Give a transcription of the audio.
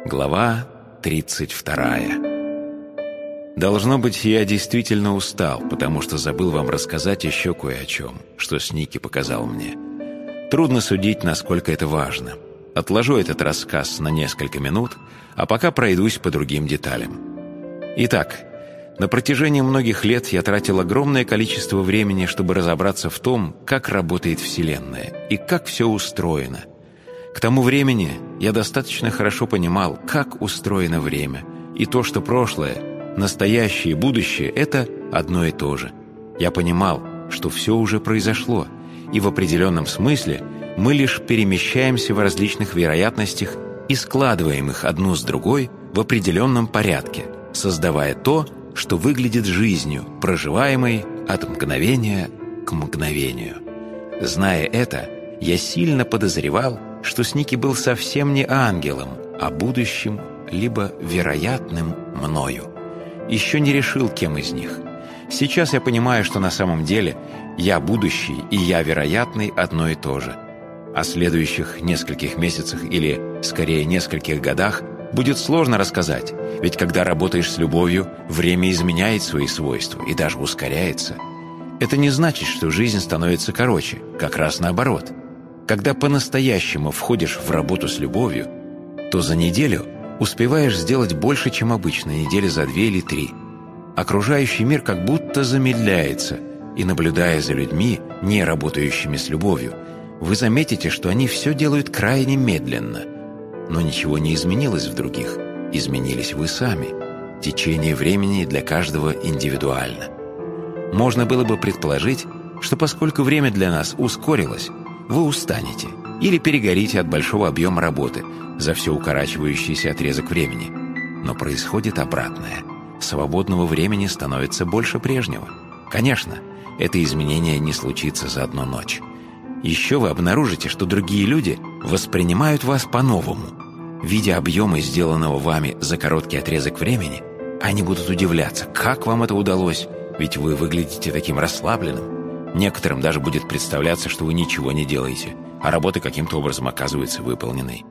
Глава 32. Должно быть, я действительно устал, потому что забыл вам рассказать еще кое о чем, что Сники показал мне. Трудно судить, насколько это важно. Отложу этот рассказ на несколько минут, а пока пройдусь по другим деталям. Итак, на протяжении многих лет я тратил огромное количество времени, чтобы разобраться в том, как работает Вселенная и как все устроено. К тому времени я достаточно хорошо понимал, как устроено время, и то, что прошлое, настоящее и будущее – это одно и то же. Я понимал, что все уже произошло, и в определенном смысле мы лишь перемещаемся в различных вероятностях и складываем их одну с другой в определенном порядке, создавая то, что выглядит жизнью, проживаемой от мгновения к мгновению. Зная это, я сильно подозревал, что Сники был совсем не ангелом, а будущим, либо вероятным мною. Еще не решил, кем из них. Сейчас я понимаю, что на самом деле я будущий и я вероятный одно и то же. О следующих нескольких месяцах или, скорее, нескольких годах будет сложно рассказать, ведь когда работаешь с любовью, время изменяет свои свойства и даже ускоряется. Это не значит, что жизнь становится короче, как раз наоборот. Когда по-настоящему входишь в работу с любовью, то за неделю успеваешь сделать больше, чем обычно, недели за 2 или 3. Окружающий мир как будто замедляется, и, наблюдая за людьми, не работающими с любовью, вы заметите, что они все делают крайне медленно. Но ничего не изменилось в других, изменились вы сами. Течение времени для каждого индивидуально. Можно было бы предположить, что поскольку время для нас ускорилось, вы устанете или перегорите от большого объема работы за все укорачивающийся отрезок времени. Но происходит обратное. Свободного времени становится больше прежнего. Конечно, это изменение не случится за одну ночь. Еще вы обнаружите, что другие люди воспринимают вас по-новому. Видя объемы сделанного вами за короткий отрезок времени, они будут удивляться, как вам это удалось, ведь вы выглядите таким расслабленным. Некоторым даже будет представляться, что вы ничего не делаете, а работа каким-то образом оказывается выполненной.